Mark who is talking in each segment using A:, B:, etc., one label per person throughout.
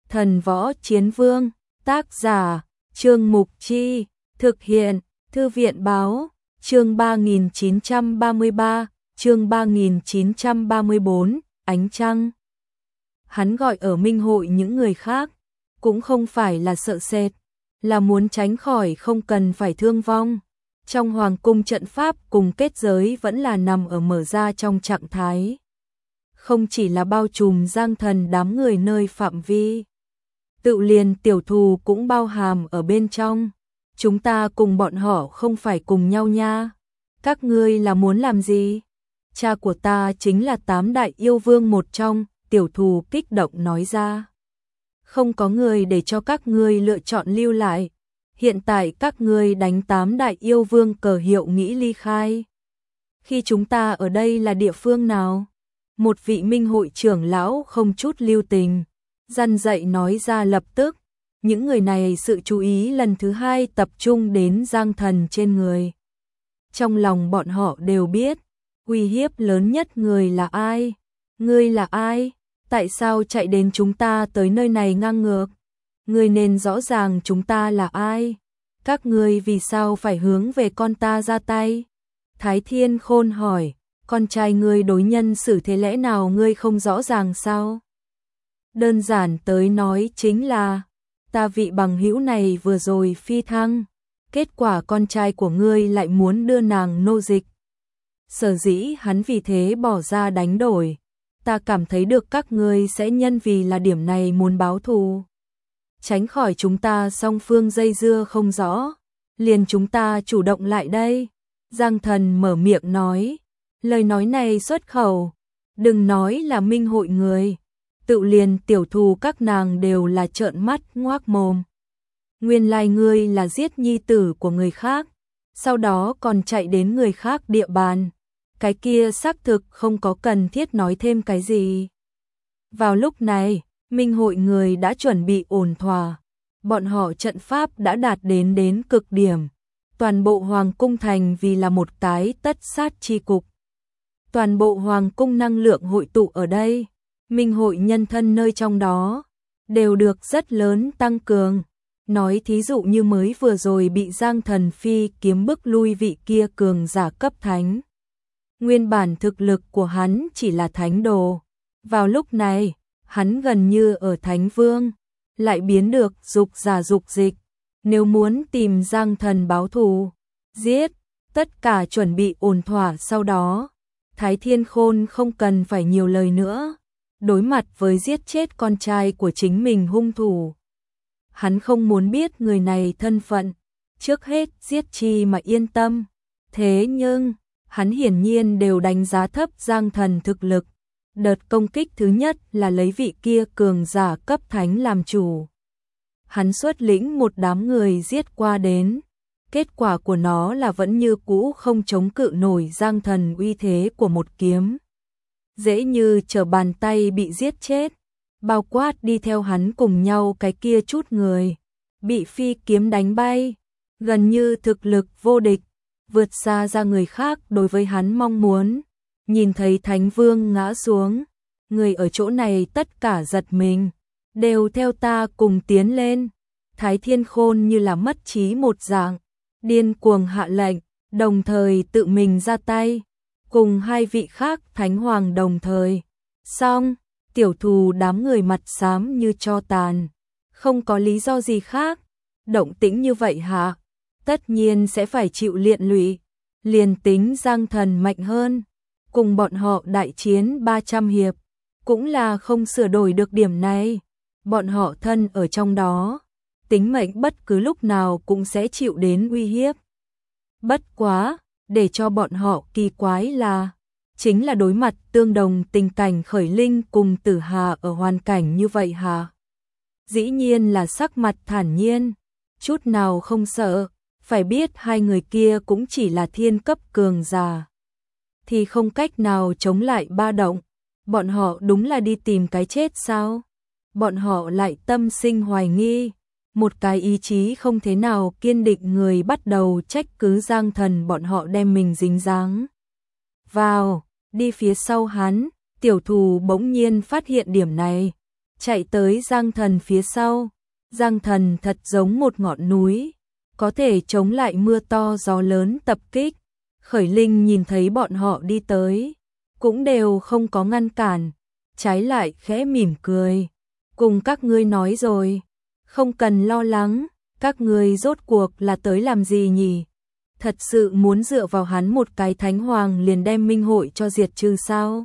A: Thần Võ Chiến Vương, tác giả, Trương Mục Chi, thực hiện, Thư viện Báo, chương 3933, chương 3934, Ánh Trăng. Hắn gọi ở minh hội những người khác, cũng không phải là sợ sệt, là muốn tránh khỏi không cần phải thương vong. Trong hoàng cung trận pháp cùng kết giới vẫn là nằm ở mở ra trong trạng thái. Không chỉ là bao trùm Giang Thần đám người nơi phạm vi. Tự liền tiểu thù cũng bao hàm ở bên trong. Chúng ta cùng bọn họ không phải cùng nhau nha. Các ngươi là muốn làm gì? Cha của ta chính là 8 đại yêu vương một trong, tiểu thù kích động nói ra. Không có người để cho các ngươi lựa chọn lưu lại. Hiện tại các ngươi đánh 8 đại yêu vương cờ hiệu nghĩ ly khai. Khi chúng ta ở đây là địa phương nào? Một vị minh hội trưởng lão không chút lưu tình, răn dạy nói ra lập tức. Những người này sự chú ý lần thứ hai tập trung đến Giang Thần trên người. Trong lòng bọn họ đều biết, uy hiếp lớn nhất người là ai? Ngươi là ai? Tại sao chạy đến chúng ta tới nơi này ngang ngược? Ngươi nên rõ ràng chúng ta là ai? Các ngươi vì sao phải hướng về con ta ra tay? Thái Thiên Khôn hỏi, con trai ngươi đối nhân xử thế lẽ nào ngươi không rõ ràng sao? Đơn giản tới nói chính là, ta vị bằng hữu này vừa rồi phi thăng, kết quả con trai của ngươi lại muốn đưa nàng nô dịch. Sở dĩ hắn vì thế bỏ ra đánh đổi, ta cảm thấy được các ngươi sẽ nhân vì là điểm này muốn báo thù. Tránh khỏi chúng ta song phương dây dưa không rõ, liền chúng ta chủ động lại đây. Giang Thần mở miệng nói, lời nói này xuất khẩu, đừng nói là minh hội người, tự liền tiểu thù các nàng đều là trợn mắt ngoác mồm. Nguyên lai ngươi là giết nhi tử của người khác, sau đó còn chạy đến người khác địa bàn, cái kia xác thực không có cần thiết nói thêm cái gì. Vào lúc này, minh hội người đã chuẩn bị ổn thỏa, bọn họ trận pháp đã đạt đến cực điểm. Toàn bộ hoàng cung thành vì là một cái tất sát chi cục. Toàn bộ hoàng cung năng lượng hội tụ ở đây, minh hội nhân thân nơi trong đó, đều được rất lớn tăng cường. Nói thí dụ như mới vừa rồi bị Giang Thần phi kiếm bức lui vị kia cường giả cấp thánh. Nguyên bản thực lực của hắn chỉ là thánh đồ. Vào lúc này, hắn gần như ở thánh vương, lại biến được dục giả dục dịch. Nếu muốn tìm Giang Thần báo thù, giết, tất cả chuẩn bị ổn thỏa sau đó. Thái Thiên Khôn không cần phải nhiều lời nữa, đối mặt với giết chết con trai của chính mình hung thủ. Hắn không muốn biết người này thân phận, trước hết giết chi mà yên tâm. Thế nhưng, hắn hiển nhiên đều đánh giá thấp Giang Thần thực lực. Đợt công kích thứ nhất là lấy vị kia cường giả cấp thánh làm chủ. Hắn xuất lĩnh một đám người giết qua đến. Kết quả của nó là vẫn như cũ không chống cự nổi Giang Thần uy thế của một kiếm. Dễ như trở bàn tay bị giết chết. Bao quát đi theo hắn cùng nhau cái kia chút người. Bị phi kiếm đánh bay. Gần như thực lực vô địch. Vượt xa ra người khác đối với hắn mong muốn. Nhìn thấy Thánh Vương ngã xuống. Người ở chỗ này tất cả giật mình. Đều theo ta cùng tiến lên. Thái Thiên Khôn như là mất trí một dạng, điên cuồng hạ lệnh, đồng thời tự mình ra tay, cùng hai vị khác thánh hoàng đồng thời. Xong, tiểu thù đám người mặt xám như tro tàn, không có lý do gì khác. Động tĩnh như vậy hả? Tất nhiên sẽ phải chịu liên lụy. Liền tính Giang Thần mạnh hơn, cùng bọn họ đại chiến 300 hiệp, cũng là không sửa đổi được điểm này. Bọn họ thân ở trong đó, tính mệnh bất cứ lúc nào cũng sẽ chịu đến uy hiếp. Bất quá, để cho bọn họ kỳ quái là, chính là đối mặt tương đồng tình cảnh Khởi Linh cùng Tử Hà ở hoàn cảnh như vậy hả? Dĩ nhiên là sắc mặt thản nhiên, chút nào không sợ, phải biết hai người kia cũng chỉ là thiên cấp cường giả. Thì không cách nào chống lại ba động, bọn họ đúng là đi tìm cái chết sao? Bọn họ lại tâm sinh hoài nghi, một cái ý chí không thế nào kiên định người bắt đầu trách cứ Giang Thần bọn họ đem mình dính dáng vào, đi phía sau hắn. Tiểu thù bỗng nhiên phát hiện điểm này, chạy tới Giang Thần phía sau. Giang Thần thật giống một ngọn núi, có thể chống lại mưa to gió lớn tập kích. Khởi Linh nhìn thấy bọn họ đi tới, cũng đều không có ngăn cản, trái lại khẽ mỉm cười. Cùng các ngươi nói rồi, không cần lo lắng, các ngươi rốt cuộc là tới làm gì nhỉ? Thật sự muốn dựa vào hắn một cái thánh hoàng liền đem minh hội cho diệt trừ sao?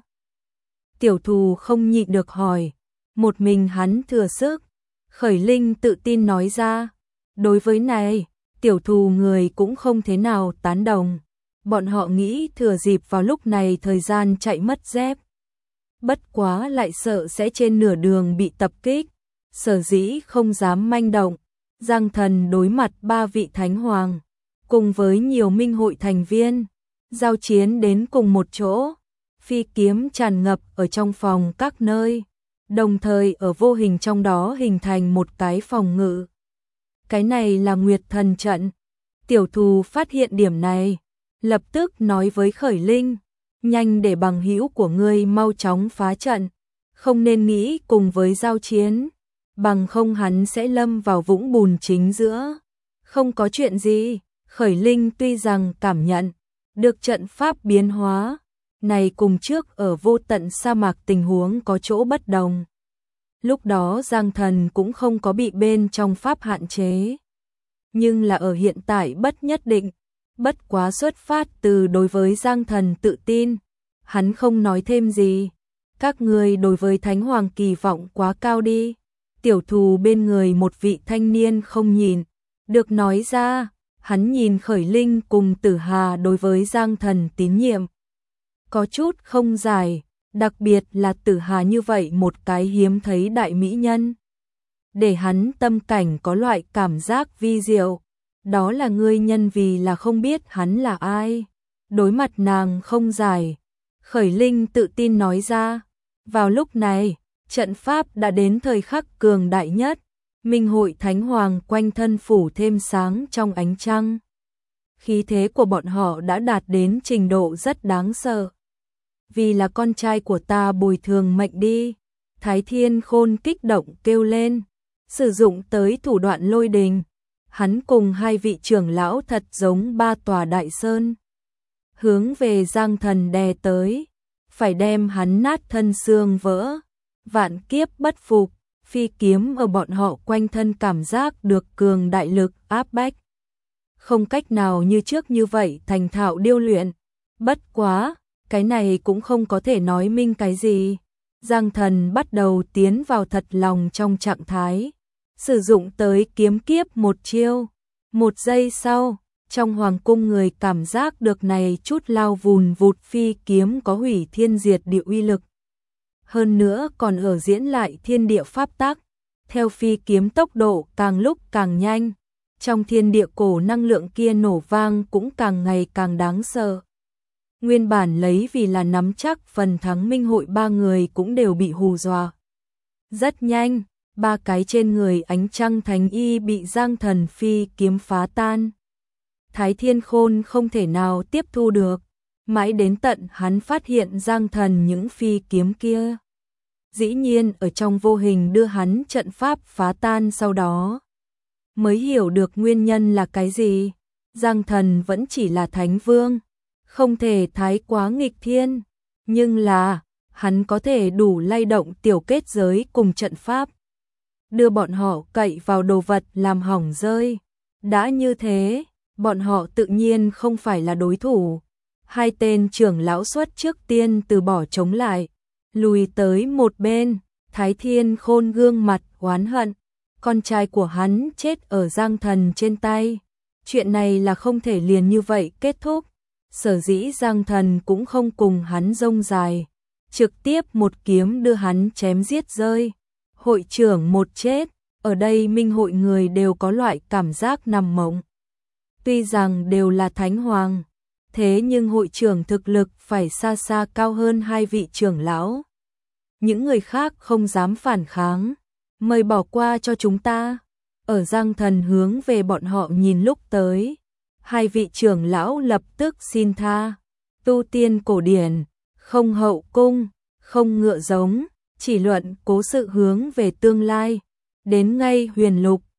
A: Tiểu thù không nhịn được hỏi, một mình hắn thừa sức. Khởi Linh tự tin nói ra, đối với này, tiểu thù người cũng không thế nào tán đồng. Bọn họ nghĩ thừa dịp vào lúc này thời gian chạy mất dép. Bất quá lại sợ sẽ trên nửa đường bị tập kích, sở dĩ không dám manh động. Giang Thần đối mặt 3 vị thánh hoàng, cùng với nhiều minh hội thành viên, giao chiến đến cùng một chỗ. Phi kiếm tràn ngập ở trong phòng các nơi, đồng thời ở vô hình trong đó hình thành một cái phòng ngự. Cái này là Nguyệt Thần trận. Tiểu thù phát hiện điểm này, lập tức nói với Khởi Linh, nhanh để bằng hữu của ngươi mau chóng phá trận, không nên nghĩ cùng với giao chiến, bằng không hắn sẽ lâm vào vũng bùn chính giữa. Không có chuyện gì, Khởi Linh tuy rằng cảm nhận được trận pháp biến hóa, này cùng trước ở vô tận sa mạc tình huống có chỗ bất đồng. Lúc đó Giang Thần cũng không có bị bên trong pháp hạn chế, nhưng là ở hiện tại bất nhất định. Bất quá xuất phát từ đối với Giang Thần tự tin, hắn không nói thêm gì. Các người đối với Thánh Hoàng kỳ vọng quá cao đi. Tiểu thù bên người một vị thanh niên không nhìn được nói ra, hắn nhìn Khởi Linh cùng Tử Hà đối với Giang Thần tín nhiệm có chút không giải, đặc biệt là Tử Hà như vậy một cái hiếm thấy đại mỹ nhân, để hắn tâm cảnh có loại cảm giác vi diệu. Đó là ngươi nhân vì là không biết hắn là ai. Đối mặt nàng không giải, Khởi Linh tự tin nói ra. Vào lúc này, trận pháp đã đến thời khắc cường đại nhất. Minh hội Thánh Hoàng quanh thân phủ thêm sáng trong ánh trăng. Khí thế của bọn họ đã đạt đến trình độ rất đáng sợ. Vì là con trai của ta bồi thường mệnh đi. Thái Thiên Khôn kích động kêu lên, sử dụng tới thủ đoạn lôi đình. Hắn cùng 2 vị trưởng lão thật giống 3 tòa đại sơn, hướng về Giang Thần đè tới, phải đem hắn nát thân xương vỡ. Vạn kiếp bất phục, phi kiếm ở bọn họ quanh thân cảm giác được cường đại lực áp bách, không cách nào như trước như vậy thành thạo điêu luyện. Bất quá, cái này cũng không có thể nói minh cái gì. Giang Thần bắt đầu tiến vào thật lòng trong trạng thái, sử dụng tới kiếm kiếp một chiêu. Một giây sau, trong hoàng cung người cảm giác được này chút lao vùn vụt phi kiếm có hủy thiên diệt địa uy lực. Hơn nữa còn ở diễn lại thiên địa pháp tắc. Theo phi kiếm tốc độ càng lúc càng nhanh, trong thiên địa cổ năng lượng kia nổ vang cũng càng ngày càng đáng sợ. Nguyên bản lấy vì là nắm chắc phần thắng minh hội 3 người cũng đều bị hù dọa. Rất nhanh, 3 cái trên người ánh trăng thánh y bị Giang Thần phi kiếm phá tan. Thái Thiên Khôn không thể nào tiếp thu được, mãi đến tận hắn phát hiện Giang Thần những phi kiếm kia dĩ nhiên ở trong vô hình đưa hắn trận pháp phá tan, sau đó mới hiểu được nguyên nhân là cái gì. Giang Thần vẫn chỉ là thánh vương, không thể thái quá nghịch thiên, nhưng là hắn có thể đủ lay động tiểu kết giới cùng trận pháp, đưa bọn họ cậy vào đồ vật làm hỏng rơi. Đã như thế, bọn họ tự nhiên không phải là đối thủ. 2 tên trưởng lão xuất trước tiên từ bỏ chống lại, lùi tới một bên. Thái Thiên Khôn gương mặt oán hận, con trai của hắn chết ở Giang Thần trên tay. Chuyện này là không thể liền như vậy kết thúc. Sở dĩ Giang Thần cũng không cùng hắn rông dài, trực tiếp một kiếm đưa hắn chém giết rơi. Hội trưởng một chết, ở đây minh hội người đều có loại cảm giác nằm mộng. Tuy rằng đều là thánh hoàng, thế nhưng hội trưởng thực lực phải xa xa cao hơn 2 vị trưởng lão. Những người khác không dám phản kháng, mời bỏ qua cho chúng ta. Ở Giang Thần hướng về bọn họ nhìn lúc tới, 2 vị trưởng lão lập tức xin tha. Tu tiên cổ điển, không hậu cung, không ngựa giống, chỉ luận cố sự hướng về tương lai. Đến ngay huyền lục,